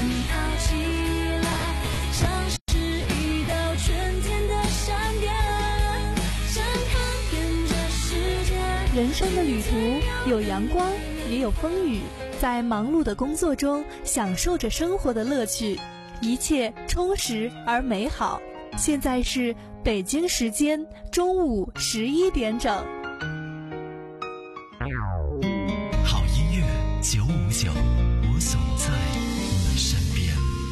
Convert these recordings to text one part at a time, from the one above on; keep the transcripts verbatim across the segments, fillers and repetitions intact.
跑起来，像是一道春天的闪电，想看遍这世界。 人生的旅途有阳光，也有风雨，在忙碌的工作中享受着生活的乐趣，一切充实而美好。现在是北京时间中午十一点整。 好音乐九五九，我总在你身边。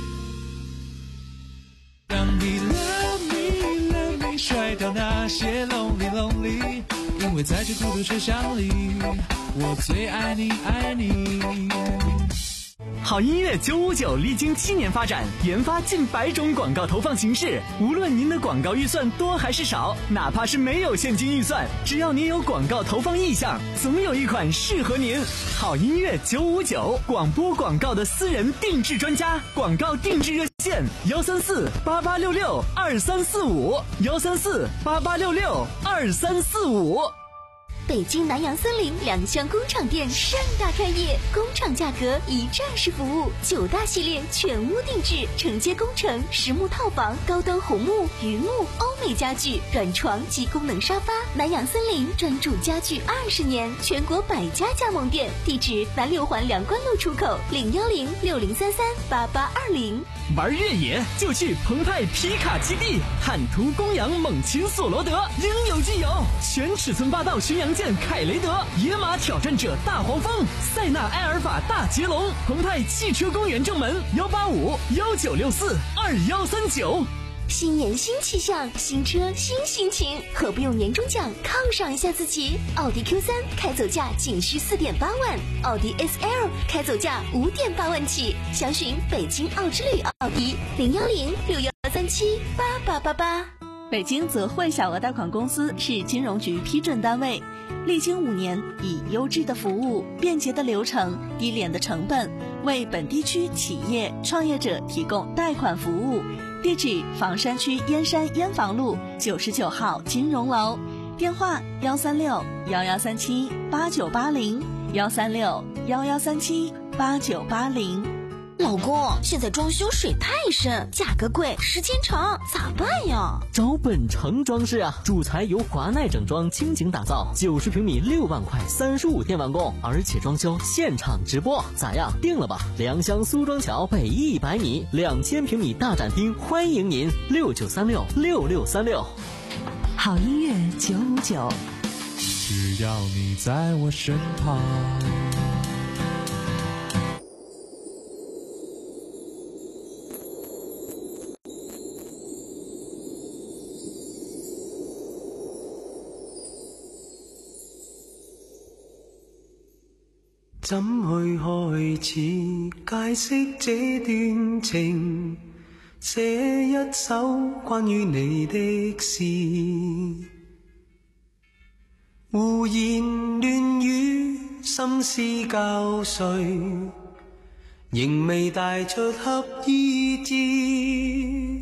当你 love me love me 甩掉那些 lonely lonely， 因为在这孤独车厢里，我最爱你爱你。 好音乐九五九历经七年发展，研发近百种广告投放形式。无论您的广告预算多还是少，哪怕是没有现金预算，只要您有广告投放意向，总有一款适合您。好音乐九五九，广播广告的私人定制专家，广告定制热线幺三四八八六六二三四五幺三四八八六六二三四五。 北京南洋森林两厢工厂店盛大开业，工厂价格一站式服务，九大系列全屋定制，承接工程、实木套房、高端红木、榆木、欧美家具、软床及功能沙发。南洋森林专注家具二十年，全国百家加盟店，地址南六环梁关路出口零幺零六零三三八八二零。 玩越野就去澎湃皮卡基地，坦途公羊猛禽索罗德，应有尽有。全尺寸霸道巡洋舰凯雷德，野马挑战者大黄蜂，塞纳埃尔法大捷龙。澎湃汽车公园正门幺八五幺九六四二幺三九。 新年新气象，新车新心情，何不用年终奖犒赏一下自己？奥迪 Q 三 开走价仅需 四点八万，奥迪 S L 开走价 五点八万起。详询北京奥之旅奥迪零幺零六幺三七八八八八。 北京泽汇小额贷款公司是金融局批准单位，历经五年，以优质的服务、便捷的流程、低廉的成本，为本地区企业创业者提供贷款服务。地址：房山区燕山燕房路九十九号金融楼，电话：幺三六幺幺三七八九八零幺三六幺幺三七八九八零。 老公，现在装修水太深，价格贵，时间长，咋办呀？ 找本城装饰啊，主材由华奈整装倾情打造，九十平米六万块，三十五天完工，而且装修现场直播，咋样？定了吧？良乡苏庄桥北一百米，两千平米大展厅，欢迎您，六九三六六六三六。 好音乐九五九， 只要你在我身旁。 怎去開始解釋這段情？寫一首關於你的詩，胡言亂語，心思交瘁，仍未帶出合意志。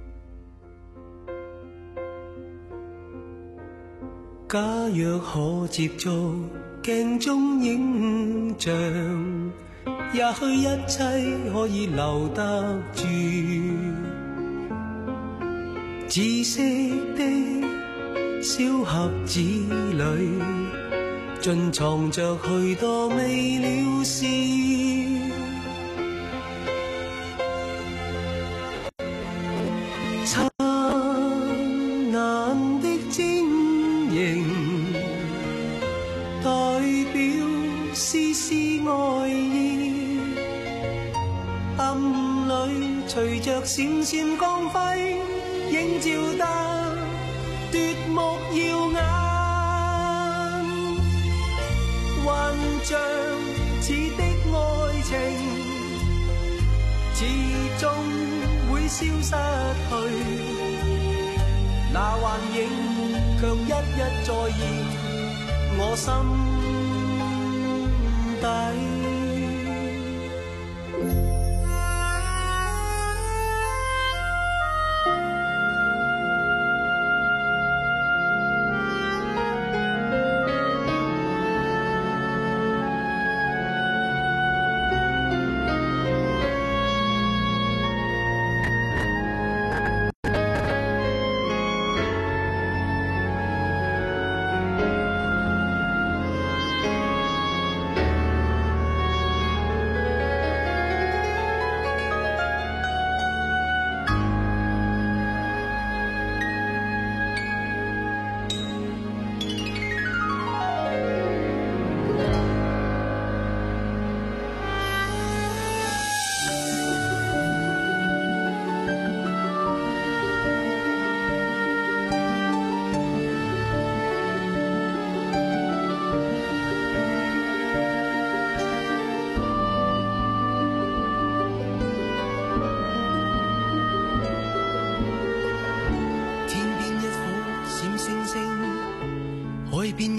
假若可接觸鏡中影像，也許一切可以留得住。紫色的小盒子裏，盡藏着許多未了事。燦爛的晶瑩，代表絲絲愛意，暗裏隨着閃閃光輝，映照得奪目耀眼。幻象似的愛情，始終會消失去，那幻影卻一一再現我心底。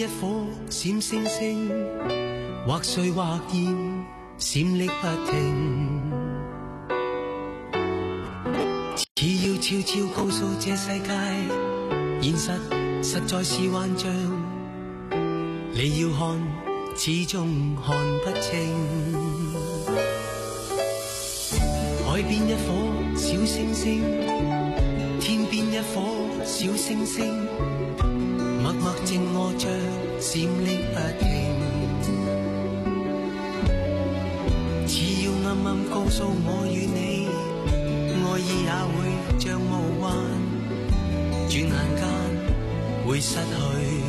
顆閃星星，或碎或現，閃爍不停。只要悄悄告訴這世界，現實實在是幻象，你要看，始終看不清。海邊一顆小星星，天邊一顆小星星，默默靜臥着，閃爍不停。只要暗暗告訴我與你，愛意也會像霧幻，轉眼間會失去。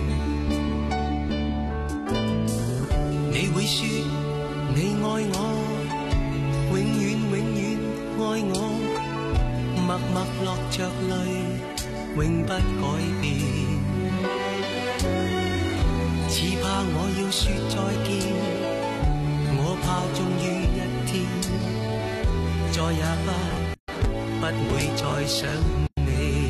你會說你愛我，永遠永遠愛我，默默落着淚，永不改變。只怕我要說再見，我怕終於一天，再也不不會再想你。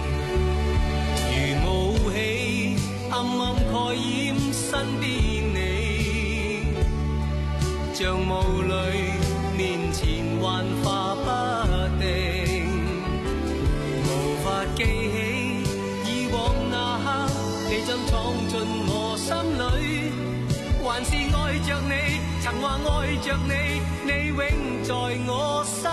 如霧氣暗暗蓋掩身邊你，像霧裏面前幻化不定，無法記起以往那刻，你怎闖進我心裏，還是愛着你，曾話愛着你，你永在我心。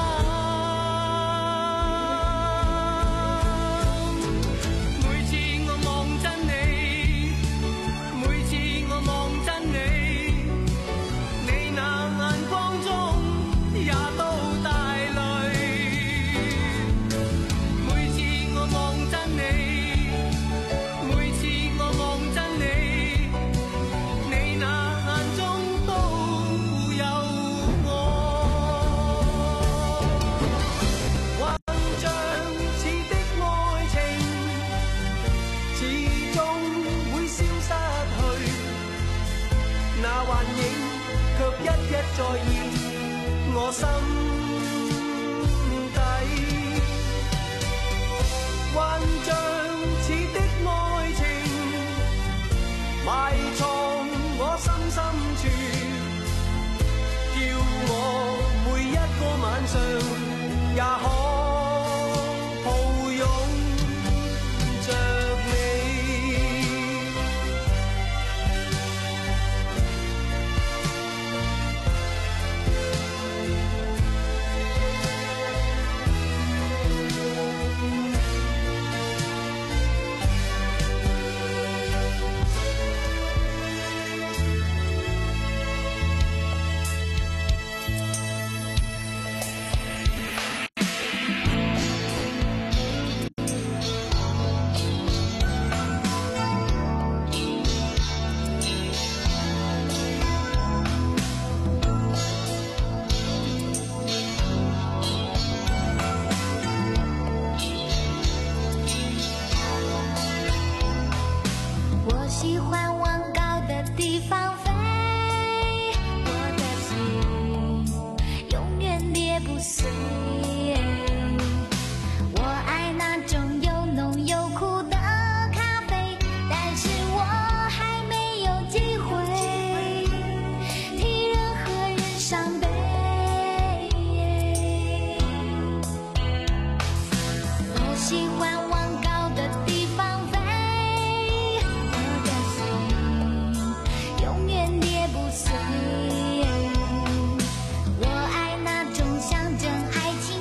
每次我望真你，每次我望真你，你那眼光中也都帶淚。每次我望真你，每次我望真你，你那眼中都有我。幻象似的愛情，始終會消失去，那幻影卻一一再現我心底。幻象似的愛情，埋藏我心深處，叫我每一個晚上也可抱擁着你。 我喜欢往高的地方飞，我的心永远跌不碎。我爱那种又浓又苦的咖啡，但是我还没有机会替任何人伤悲。我喜欢往高的地方飞，我的心永远跌不碎。我爱那种象征爱情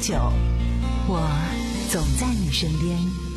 九，我总在你身边。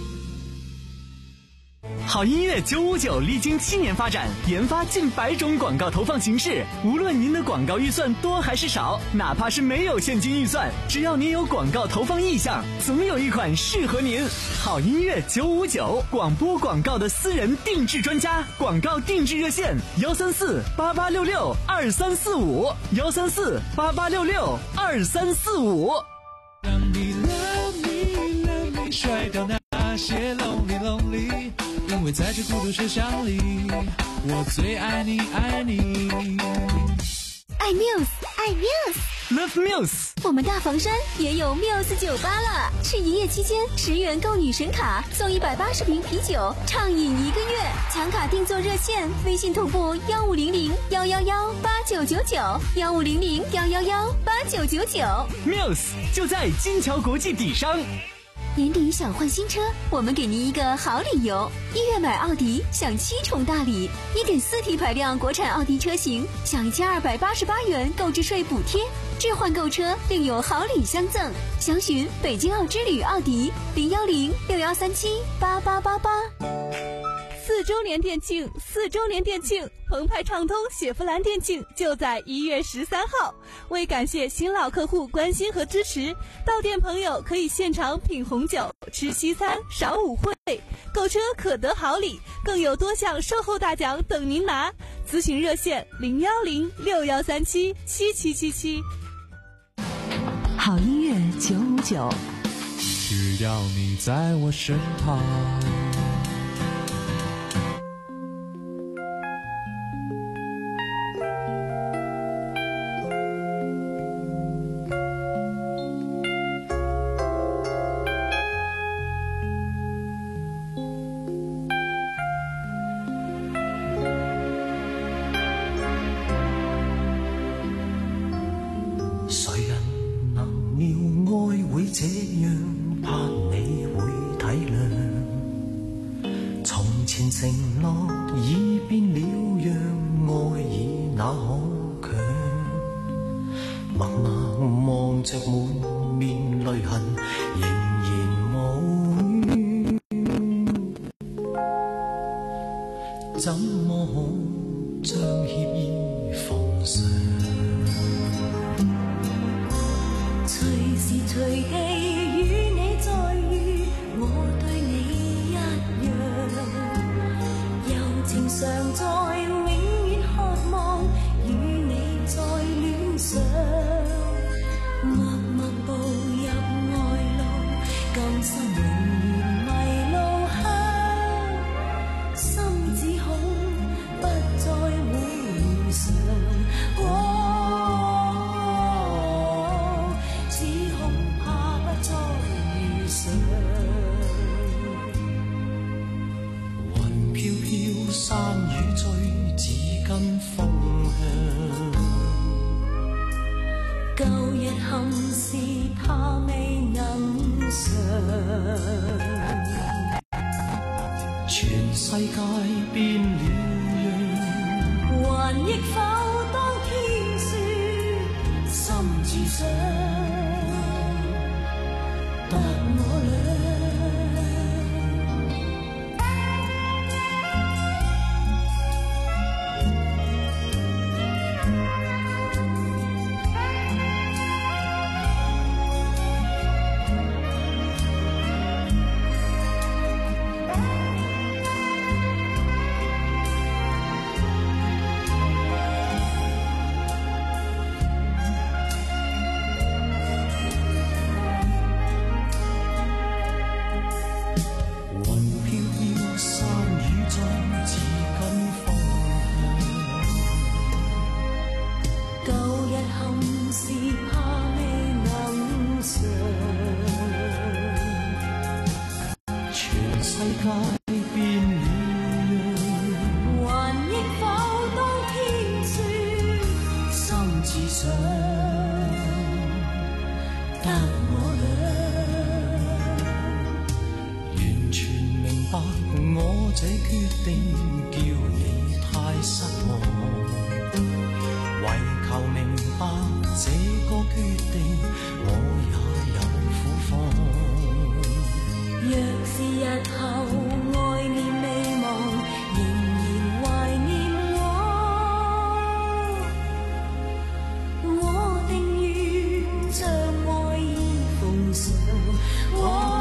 好音乐九五九历经七年发展，研发近百种广告投放形式。无论您的广告预算多还是少，哪怕是没有现金预算，只要您有广告投放意向，总有一款适合您。好音乐九五九，广播广告的私人定制专家，广告定制热线：幺三四八八六六二三四五，幺三四八八六六二三四五。 让你 love me love me 甩掉那些 lonely lonely， 因为在这孤独车厢里，我最爱你爱你。 爱 Muse， 爱 Muse，Love Muse。 我们大房山也有 Muse 酒吧了，是一夜期间十元购女神卡，送一百八十瓶啤酒，畅饮一个月。抢卡定做热线，微信同步幺五零零幺幺幺八九九九，幺五零零幺幺幺八九九九。 Muse 就在金桥国际底商。 年底想换新车，我们给您一个好理由。一月买奥迪享七重大礼， 一点四 T 排量国产奥迪车型享一千二百八十八元购置税补贴，置换购车另有好礼相赠。详询北京奥之旅奥迪零幺零六幺三七八八八八。 四周年店庆，四周年店庆，澎湃畅通雪佛兰店庆就在一月十三号。为感谢新老客户关心和支持，到店朋友可以现场品红酒、吃西餐、赏舞会，购车可得好礼，更有多项售后大奖等您拿。咨询热线零幺零六幺三七七七七七。好音乐九五九， 只要你在我身旁。 為求明白這個決定，我也有哦，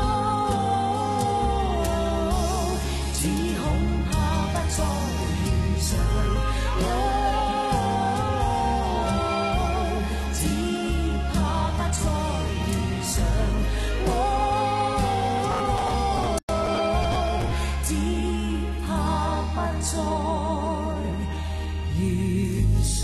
只恐怕不再遇上。哦，只怕不再遇上。哦，只怕不再遇上。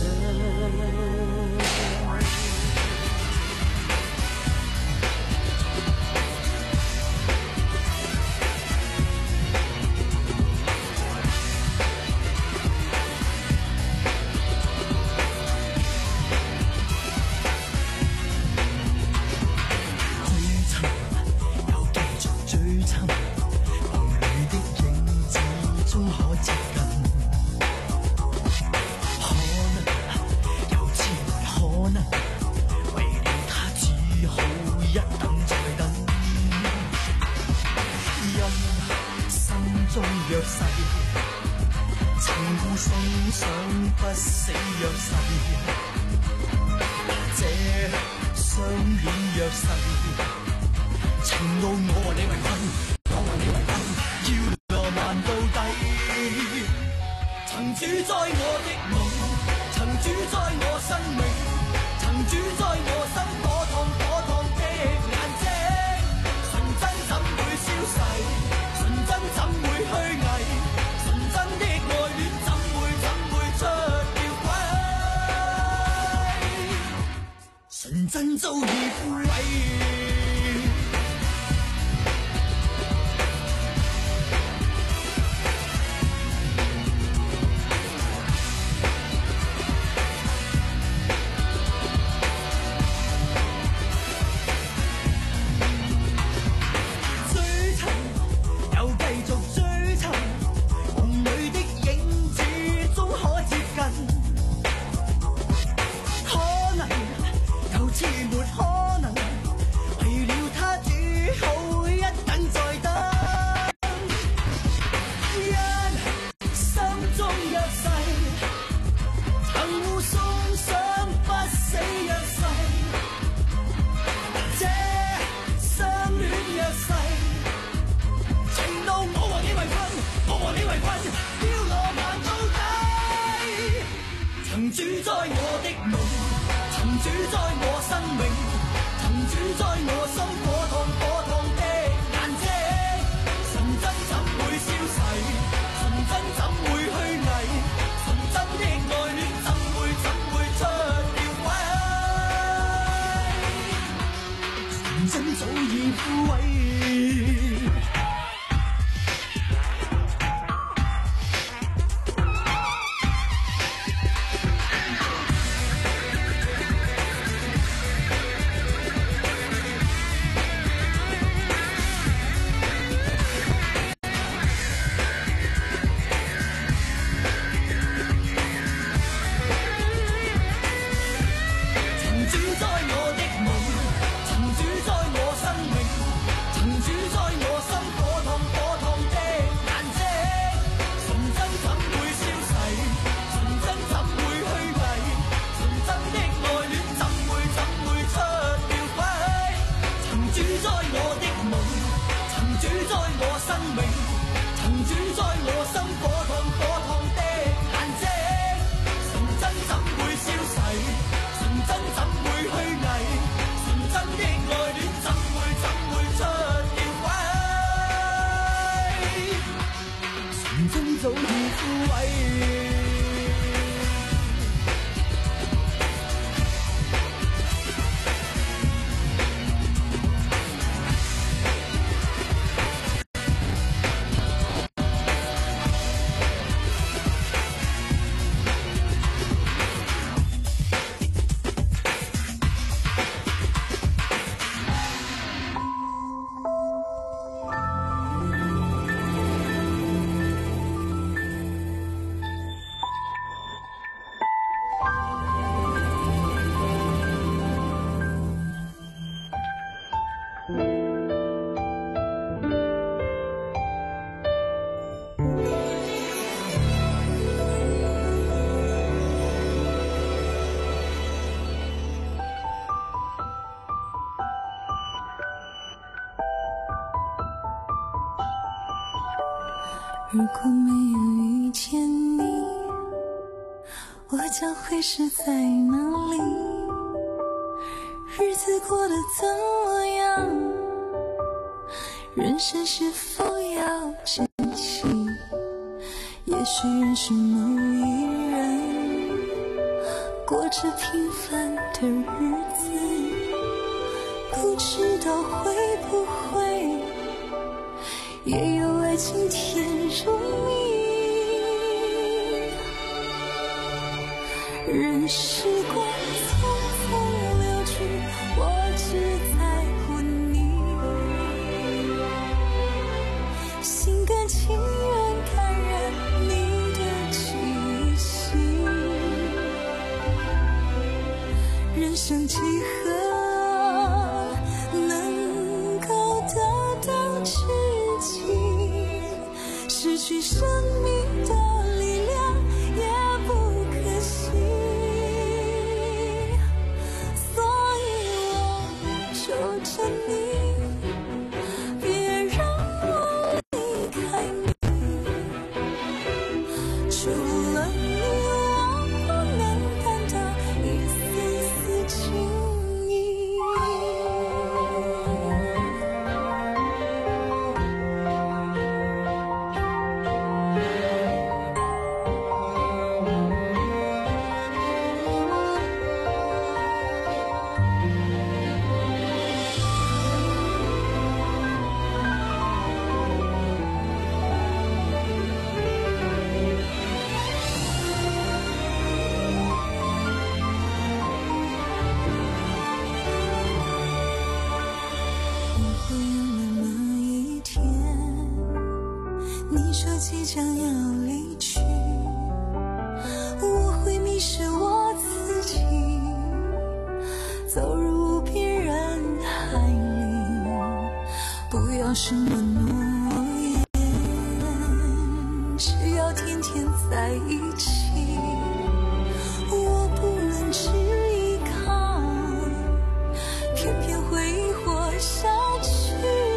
若逝，情互送上不死若逝，这相戀若逝，情路我和你為困，我和你為困，要浪漫到底。曾主宰我的夢，曾主宰我生命，曾主宰我心火燙火燙的眼睛，純真怎會消逝？純真怎會虛偽？純真的愛戀怎會怎會出了軌？純真早已枯萎。曾主宰我的夢，曾主宰我生命，曾主宰我心火燙火燙的眼睛。純真怎會消逝？純真怎會虛偽？純真的愛戀怎會怎會出了軌？純真早已枯萎。早已枯萎。 如果没有遇见你，我将会是在哪里？日子过得怎么样？人生是否要珍惜？也许认识某一人，过着平凡的日子，不知道会不会也有爱情甜如蜜。任时光匆匆流去，我只在乎你，心甘情愿感染你的气息。人生几何能够得到知己？失去生命的力量也不可惜，所以我求着你，别让我离开你。除了你，我不能感到一丝丝情意。即将要离去，我会迷失我自己，走入无边人海里，不要什么诺言，只要天天在一起。我不能只依靠，偏偏挥霍下去。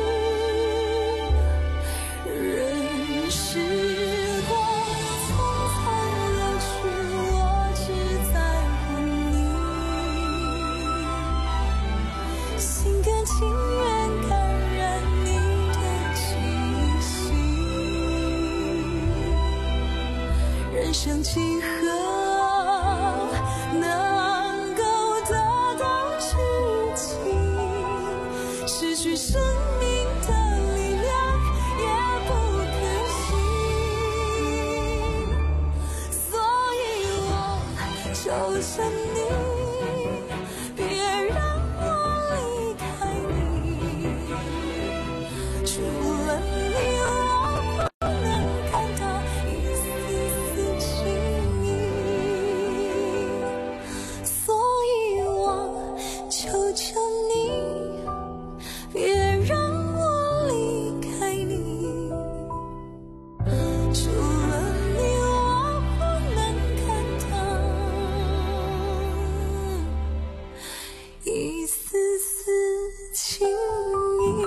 时光匆匆流去，我只在乎你，心甘情愿感染你的气息。人生几何能够得到知己？失去生命的力量也不可惜。求着你，别让我离开你。除了你，我不能感到一丝丝情意。所以我求求你，别让我离开你。除了你，我不能感到一丝丝情意。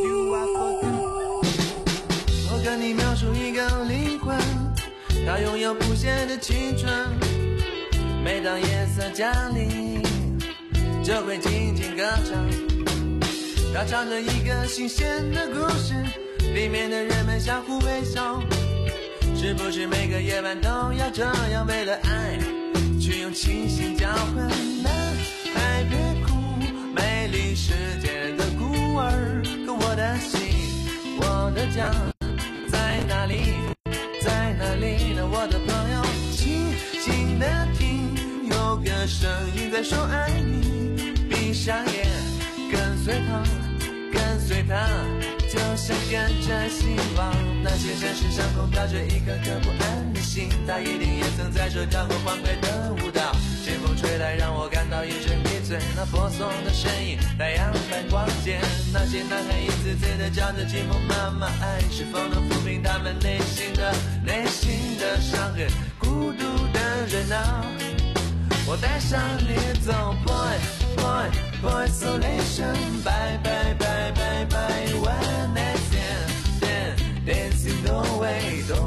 我跟你描述一个灵魂，它拥有不懈的青春。每当夜色降临，就会静静歌唱。它唱着一个新鲜的故事，里面的人们相互微笑。是不是每个夜晚都要这样，为了爱去用清醒交换？爱别哭，美丽世界的孤儿，可我的心，我的家在哪里？在哪里呢？我的朋友，静静的听，有个声音在说爱你。闭上眼，跟随他，跟随他，就像跟着希望。那些城市上空飘着一颗颗不安的心，他一定也曾在这跳过欢快的舞蹈。清风吹来，让我感到一阵迷醉。那婆娑的身影，太阳般光洁。那些男孩一次次的叫着寂寞妈妈，爱是否能抚平他们内心的内心的伤痕？孤独的人啊，我带上你走 ，boy boy boy isolation， bye bye bye bye bye， one night stand stand dancing the way。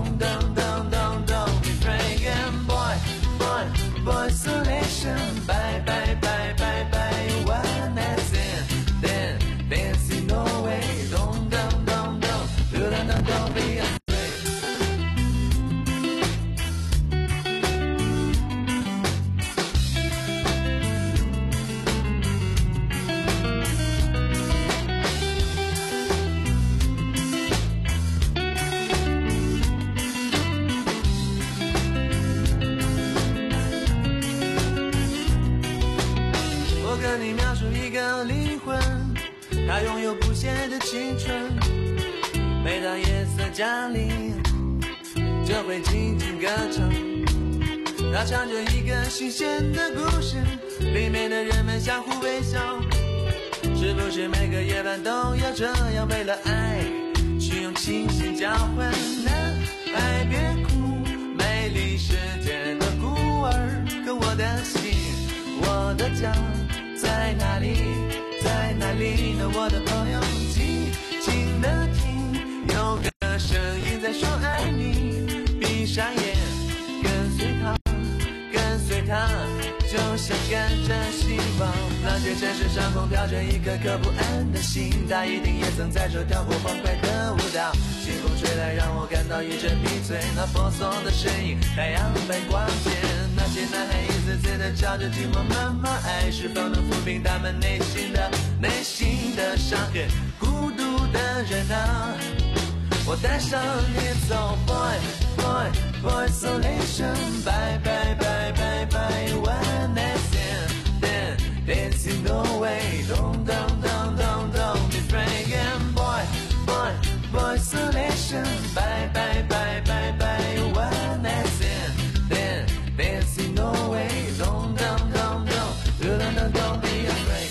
它拥有不懈的青春。每当夜色降临，就会静静歌唱。它唱着一个新鲜的故事，里面的人们相互微笑。是不是每个夜晚都要这样，为了爱去用清醒交换？男孩别哭，美丽世界的孤儿，可我的心，我的家在哪里？在哪里呢？我的朋友，静静的听，有个声音在说爱你。闭上眼，跟随他，跟随他，就像跟着希望。那些城市上空飘着一颗颗不安的心，他一定也曾在这跳过欢快的舞蹈。清风吹来，让我感到一阵迷醉，那婆娑的身影，太阳般光洁。那些男孩一次次的朝着寂寞慢慢爱，是否能抚平他们内心的内心的伤痕？孤独的人啊，我带上你走 ，boy boy boy isolation， bye bye bye bye bye one night stand，then dancing away， don't don't don't don't don't be afraid again， boy boy boy isolation， bye bye bye bye bye one night stand，then dancing away， don't don't don't don't don't don't don't be afraid。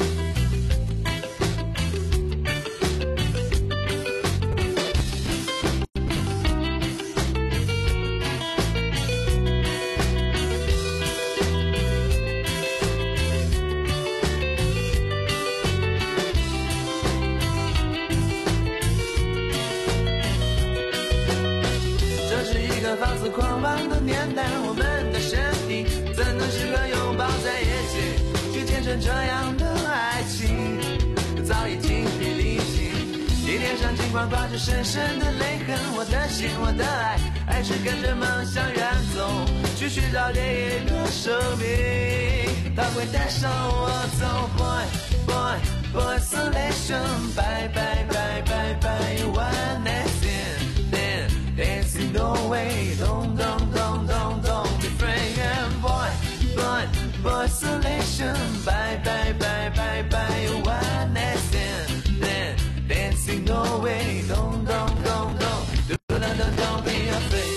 放肆狂妄的年代，我们的身体怎能适合拥抱在一起，去见证这样的爱情，早已精疲力尽。你脸上尽管挂着深深的泪痕，我的心，我的爱，还是跟着梦想远走，去寻找另一个生命。它会带上我走 ，boy boy boy isolation， bye bye bye bye bye one night stand。Dancing away, don't, don't, don't, don't, don't be afraid. And boy, boy, boy, isolation. Bye, bye, bye, bye, bye. One night stand. Then dancing away, don't, don't, don't, don't, don't, don't, don't be afraid.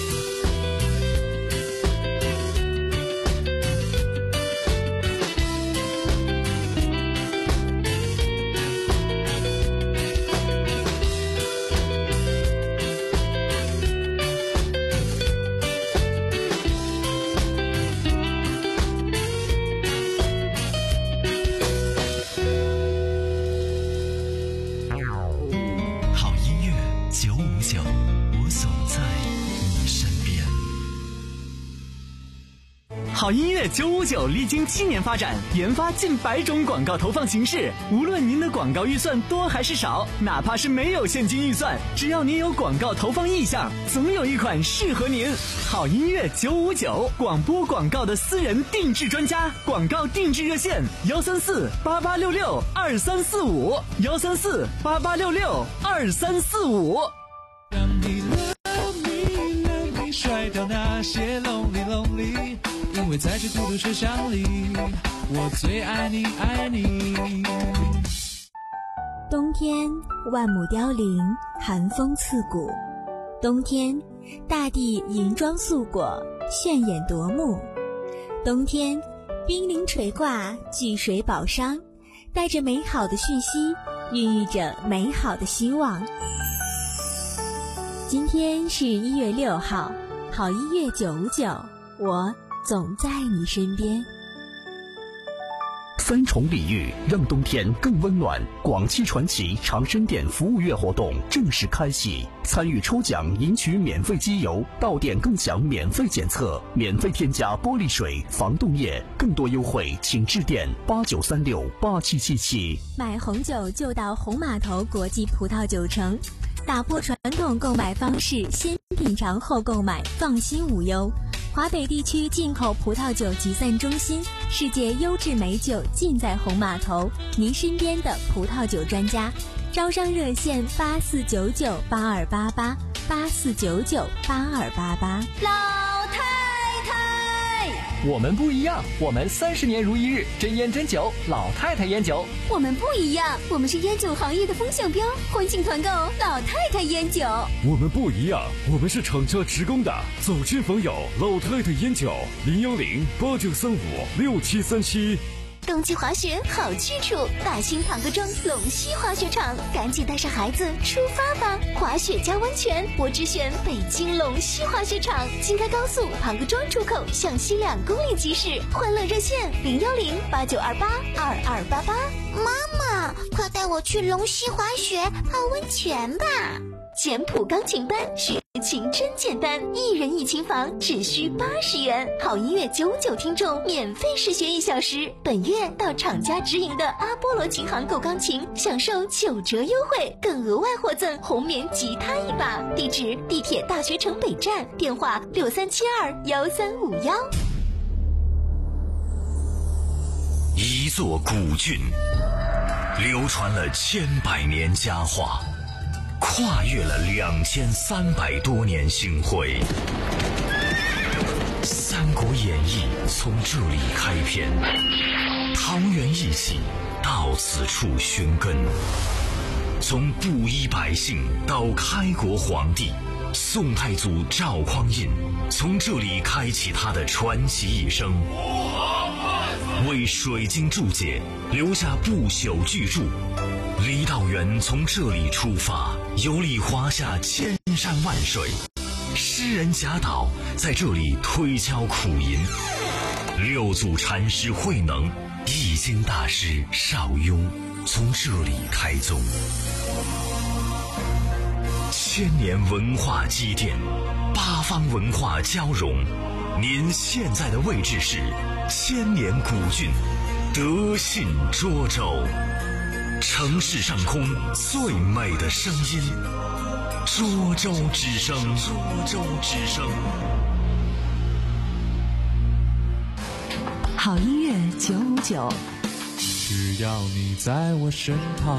好音乐九五九历经七年发展，研发近百种广告投放形式。无论您的广告预算多还是少，哪怕是没有现金预算，只要您有广告投放意向，总有一款适合您。好音乐九五九，广播广告的私人定制专家，广告定制热线：幺三四八八六六二三四五，幺三四八八六六二三四五。 让你 love me love me， 甩掉那些 lonely lonely。因为在这孤独车厢里，我最爱你爱你。 冬天万木凋零，寒风刺骨。冬天大地银装素裹，炫眼夺目。冬天冰凌垂挂，聚水宝商，带着美好的讯息，孕育着美好的希望。今天是一月六号，好音乐九五九，我总在你身边。 三重礼遇让冬天更温暖。广汽传祺长生店服务月活动正式开启，参与抽奖赢取免费机油，到店更享免费检测，免费添加玻璃水、防冻液，更多优惠请致电八九三六八七七七。 买红酒就到红码头国际葡萄酒城，打破传统购买方式，先品尝后购买，放心无忧。华北地区进口葡萄酒集散中心，世界优质美酒尽在红码头，您身边的葡萄酒专家。招商热线八四九九八二八八八四九九八二八八。 老太太我们不一样，我们三十年如一日，真烟真酒，老太太烟酒。 我们不一样，我们是烟酒行业的风向标，欢庆团购老太太烟酒。 我们不一样，我们是厂家职工的，走亲访友，老太太烟酒，零幺零八九三五六七三七。 冬季滑雪好去处，大兴庞各庄龙溪滑雪场，赶紧带上孩子出发吧！滑雪加温泉，我只选北京龙溪滑雪场，京开高速庞各庄出口向西两公里即驶，欢乐热线零幺零八九二八二二八八。 妈妈，快带我去龙溪滑雪泡温泉吧！ 简谱钢琴班，学琴真简单，一人一琴房只需八十元，好音乐九九听众免费试学一小时。本月到厂家直营的阿波罗琴行购钢琴，享受九折优惠，更额外获赠红棉吉他一把。地址：地铁大学城北站，电话六三七二幺三五幺。 一座古郡，流传了千百年佳话，跨越了两千三百多年星辉。《三国演义》从这里开篇，桃园义气到此处寻根。从布衣百姓到开国皇帝，宋太祖赵匡胤从这里开启他的传奇一生，为水晶注解留下不朽巨著。李道元从这里出发，游历华夏千山万水，诗人贾岛在这里推敲苦吟，六祖禅师慧能、易经大师邵雍从这里开宗。千年文化积淀，八方文化交融，您现在的位置是千年古郡德信涿州，城市上空最美的声音，涿州之声，涿州之声。 好音乐九五九， 只要你在我身旁。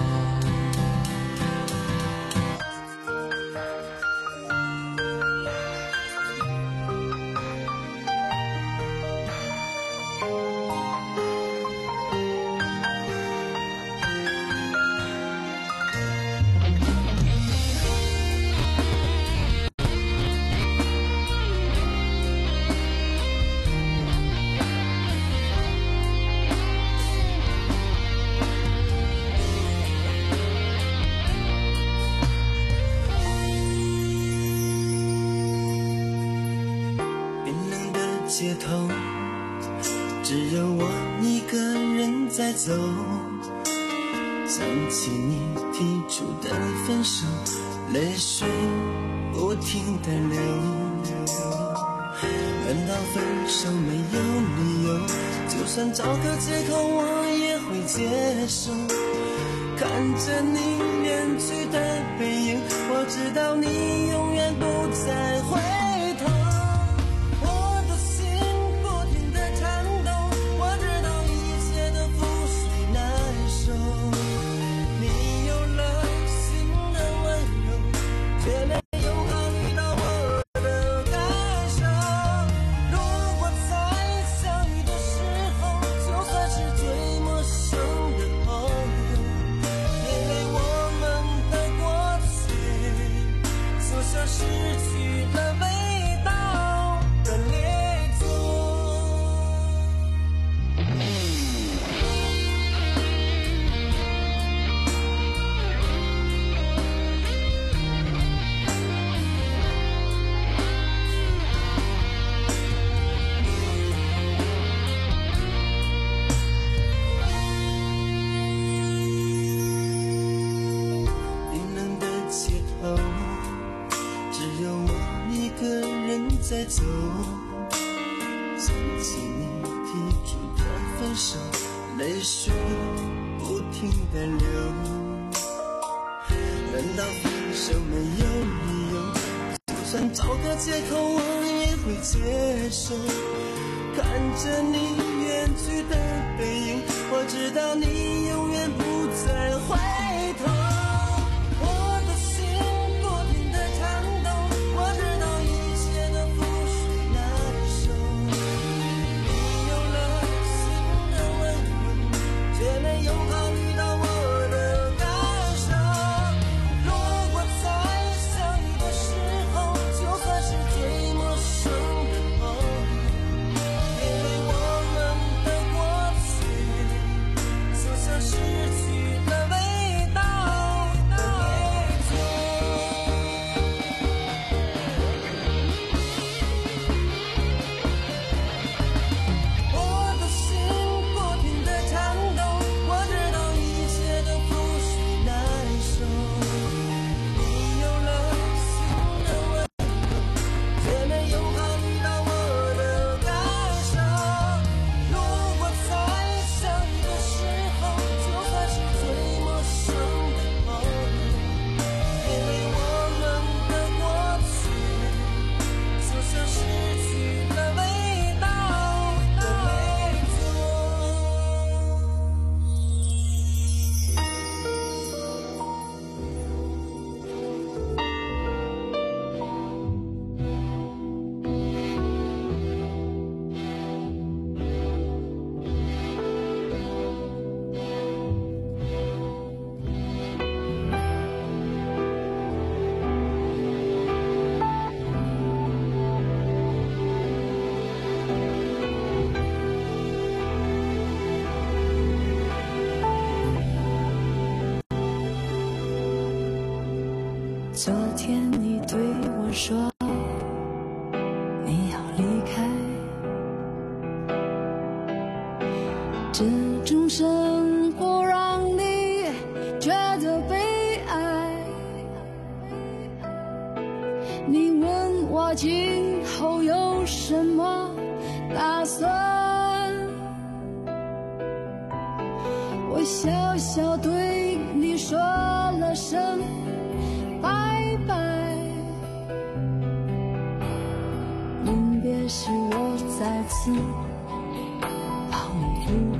街头，只有我一个人在走，想起你提出的分手，泪水不停地流。难道分手没有理由？就算找个借口我也会接受。看着你远去的背影，我知道你永远不再回头。在走，想起你提出的分手，泪水不停地流。难道分手没有理由？就算找个借口我也会接受。看着你远去的背影，我知道你永远不再回头。你昨天你对我说你要离开，这种生活让你觉得悲哀。你问我今后有什么打算，我笑笑对你说了声拜拜。临别时我再次抱你入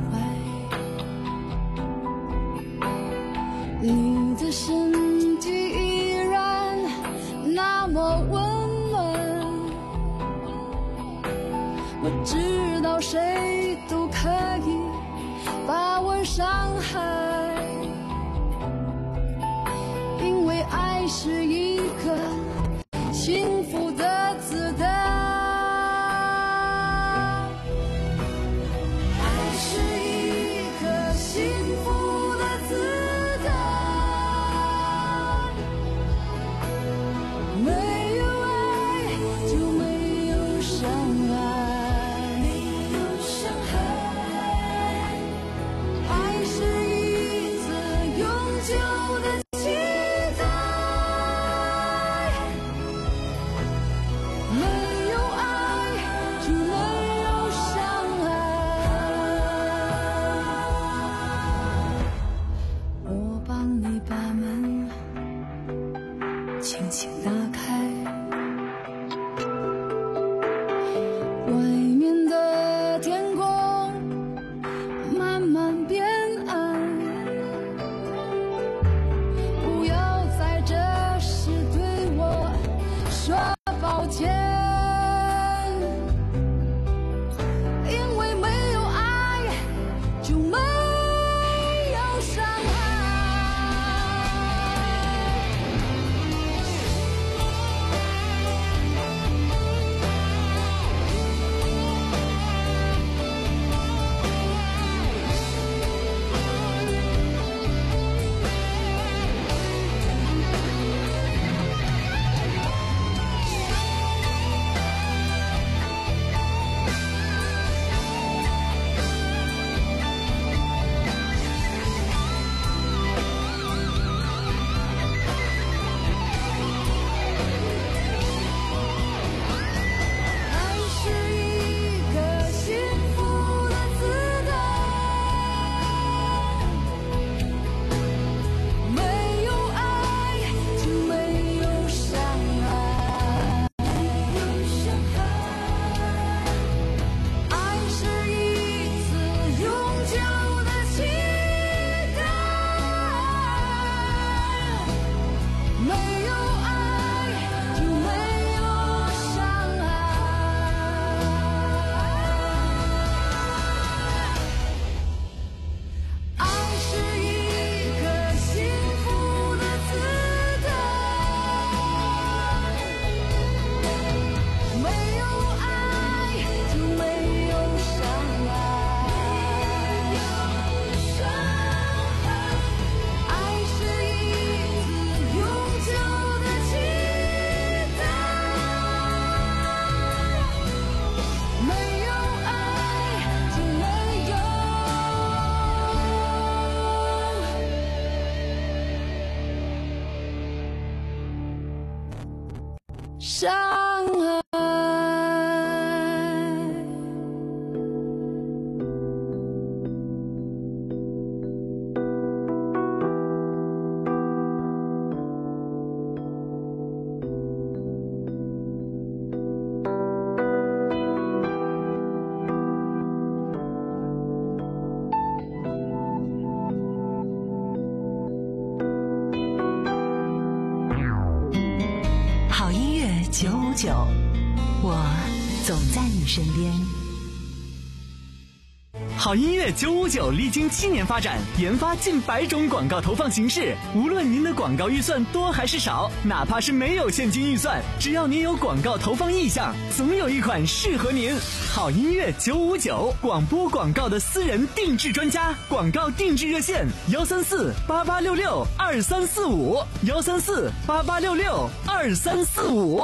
怀，你的身体依然那么温暖，我知道谁都可以把我伤害，因为爱是一个幸福的子弹，爱是一个幸福的子弹，没有爱就没有伤害，没有伤害，爱是一次永久的期待，没有爱就没有伤害。我帮你把门轻轻打开，外面的天空慢慢变暗，不要在这时对我说抱歉，因为没有爱就没有伤害。爱是一个幸福的子弹，没有爱就没有伤害，没有伤害，爱是一次永久的期待，没有爱就没有伤害。爱是一颗幸福的子弹，没有爱就没有伤害，爱是一次永久的期待，没有爱就没有伤害。 好音乐九五九，我总在你身边。 好音乐九五九历经七年发展，研发近百种广告投放形式。无论您的广告预算多还是少，哪怕是没有现金预算，只要您有广告投放意向，总有一款适合您。好音乐九五九，广播广告的私人定制专家，广告定制热线：幺三四八八六六二三四五，幺三四八八六六二三四五。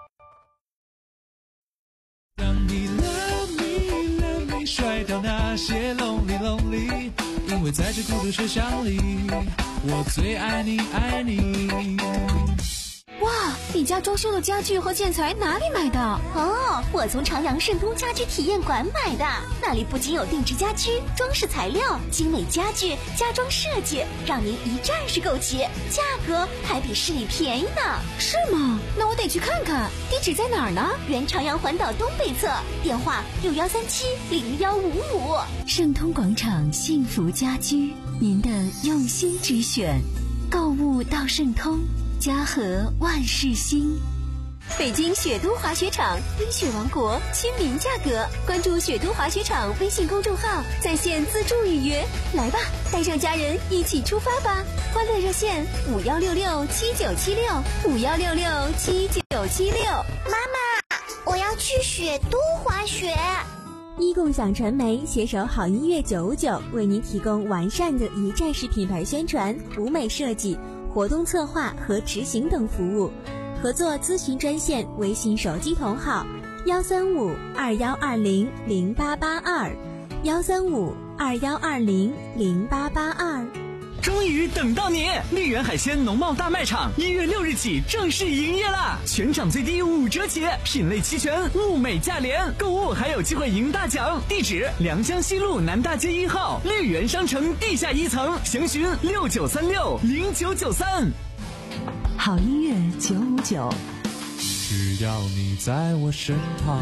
当你 love me love me 甩掉那些 lonely lonely， 因为在这孤独车厢里，我最爱你爱你。 哇，你家装修的家具和建材哪里买的？哦，我从长阳盛通家居体验馆买的。那里不仅有定制家居、装饰材料、精美家具、家装设计，让您一站式购齐，价格还比市里便宜呢。是吗？那我得去看看。地址在哪儿呢？原长阳环岛东北侧，电话六幺三七零幺五五。 盛通广场幸福家居，您的用心之选。购物到盛通，家和万事兴。 北京雪都滑雪场，冰雪王国，亲民价格。关注雪都滑雪场微信公众号，在线自助预约。来吧，带上家人一起出发吧！欢乐热线五幺六六七九七六五幺六六七九七六。 妈妈，我要去雪都滑雪。 一共享传媒携手好音乐九五九，为您提供完善的一站式品牌宣传、舞美设计、活动策划和执行等服务。合作咨询专线微信手机同号幺三五二幺二零零八八二幺三五二幺二零零八八二。 终于等到你！丽园海鲜农贸大卖场一月六日起正式营业啦！全场最低五折起，品类齐全，物美价廉，购物还有机会赢大奖。地址：良乡西路南大街一号绿园商城地下一层，详询六九三六零九九三。 好音乐九五九， 只要你在我身旁。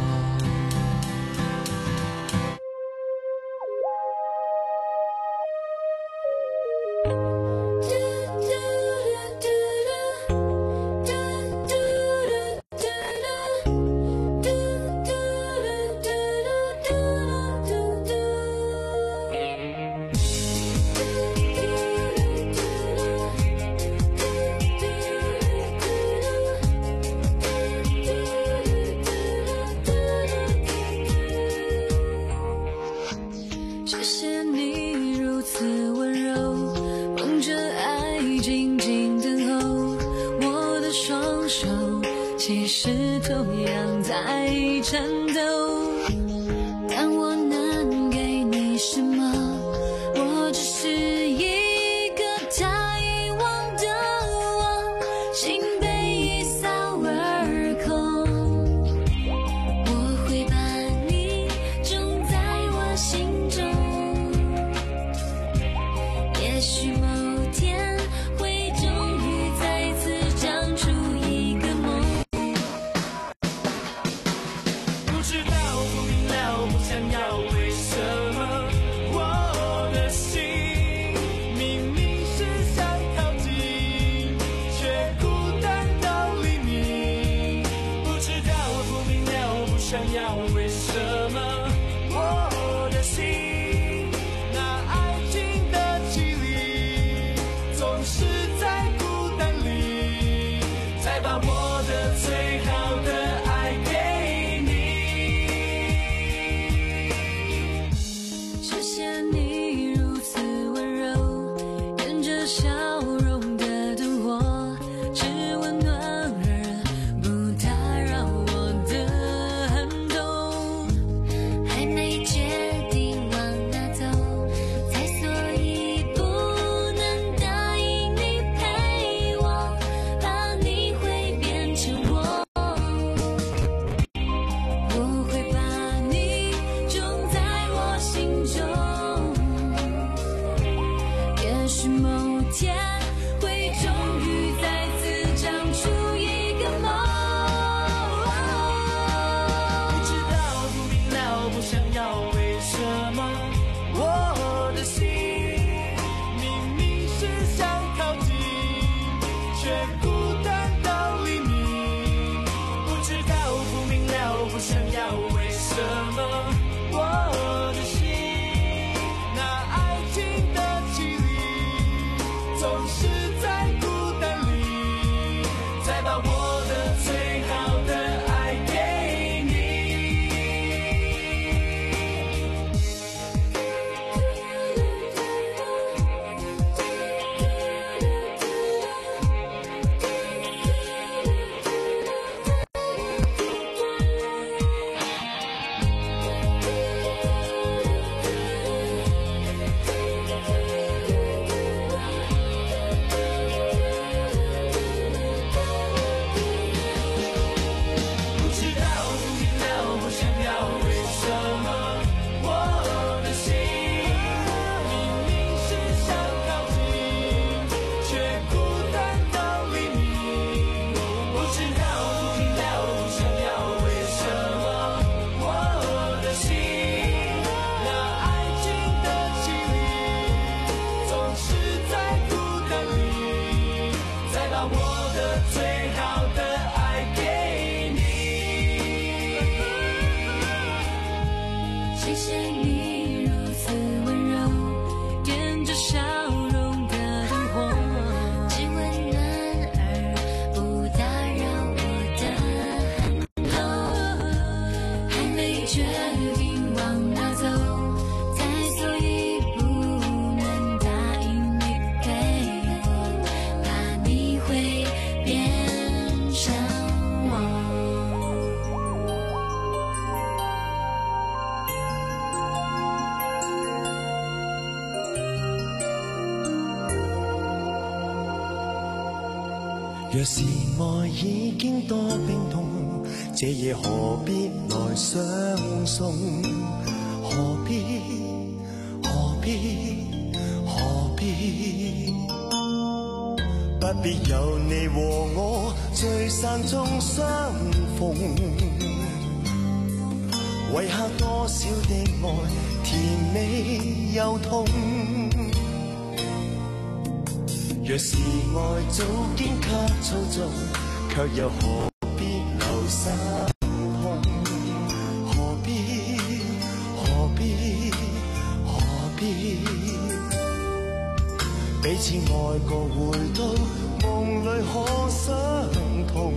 不想要为什么我的心的最好的爱给你。 谢谢你如此温柔，沿着笑容的灯火， 只温暖而不打扰我的寒冬。还没决定往哪走，再走一步能答应你陪我，怕你会变成我。 若是愛已經多冰凍，這夜何必來相送？何必何必何必？不必有你和我聚散中相逢，遺下多少的愛，甜美又痛。若是愛早經給操縱，卻又何必留心痛？何必何必何必？彼此愛過回到夢裏可相同，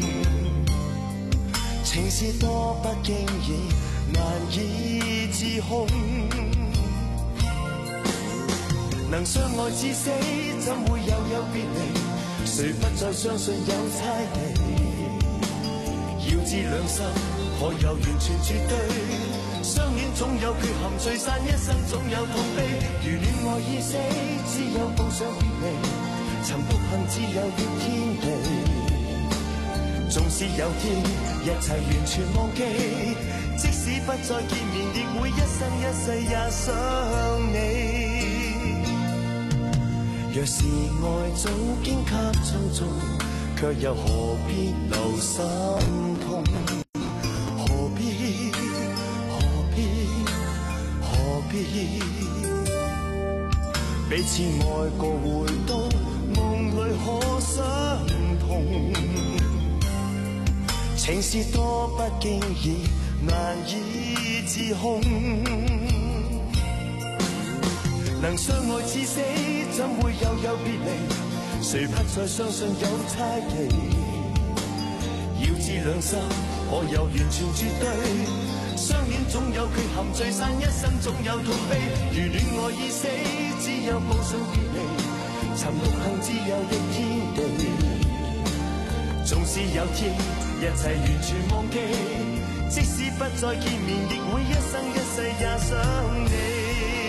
情是多不經意，難以自控。能相愛至死，怎會又有別離？誰不再相信有猜忌？要知兩心可有完全絕對？相戀總有缺陷，聚散一生總有痛悲。如戀愛已死，只有步上別離。尋獨行自由的天地，縱使有天一切完全忘記，即使不再見面，亦會一生一世也想你。若是愛早經給操縱，卻又何必留心痛？何必何必何必？彼此愛過回到夢裏可相同，情是多不經意，難以自控。能相愛至死，怎會又有別離？誰不再相信有猜忌？要知兩心可有完全絕對？相戀總有缺陷，聚散一生總有痛悲。如戀愛已死，只有步上別離。尋獨行自由的天地，縱使有天一切完全忘記，即使不再見面，亦會一生一世也想你。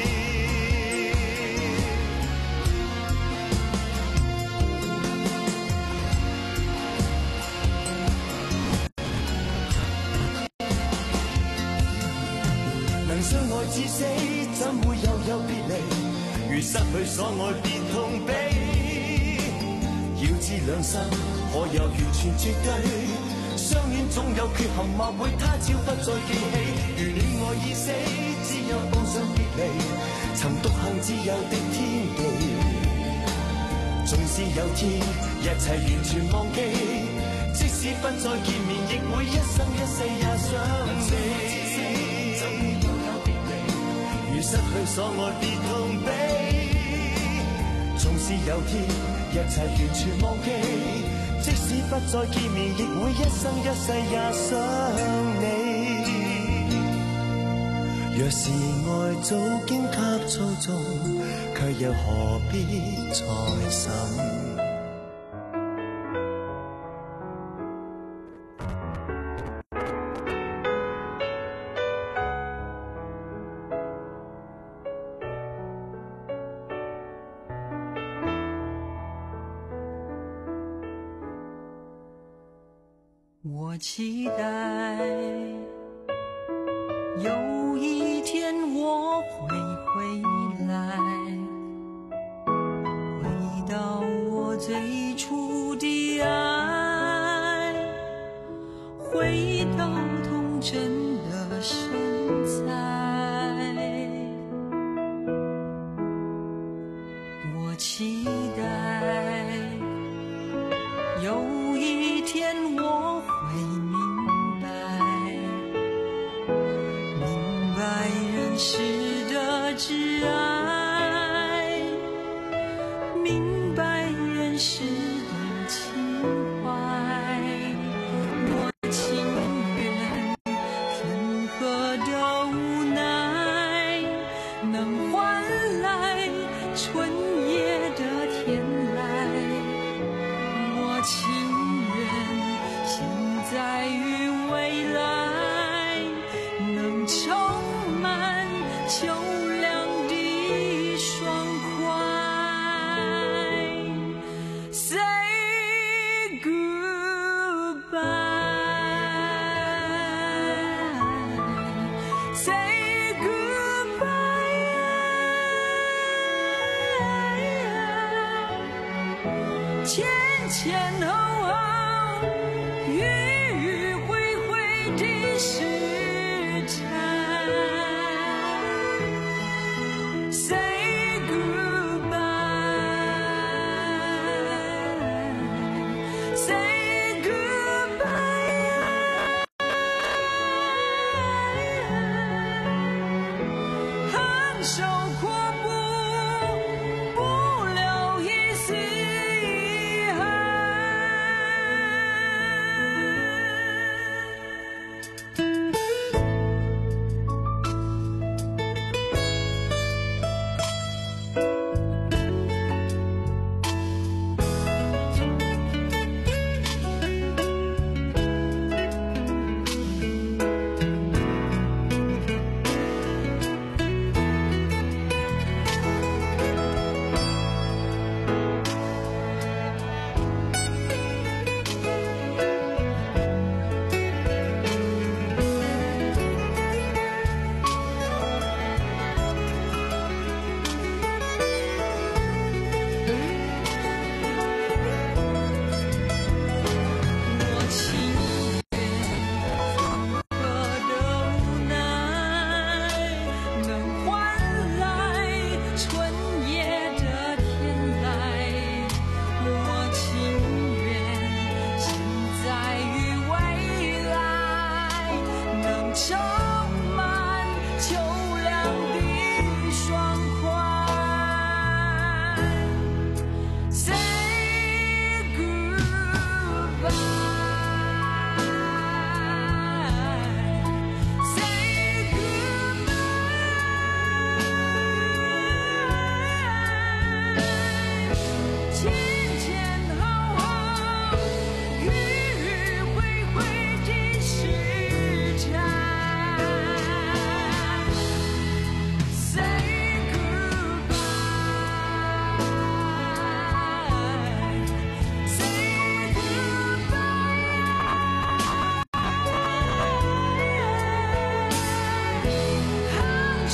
相愛至死，怎會又有別離？如失去所愛，別痛悲。要知兩心可有完全絕對？相戀總有缺陷，或會他朝不再記起。如戀愛已死，只有步上別離。尋獨行自由的天地，縱使有天一切完全忘記，即使不再見面，亦會一生一世也想你。如失去所愛，別痛悲。縱使有天一切完全忘記，即使不再見面，亦會一生一世也想你。若是愛早經給操縱，卻又何必再審？ 我期待有一天我会回来，回到我最初的爱，回到童真的身材。我期待情人，现在与未来能充满秋凉的爽快。Say goodbye, say goodbye。前前后后，迂迂回回的时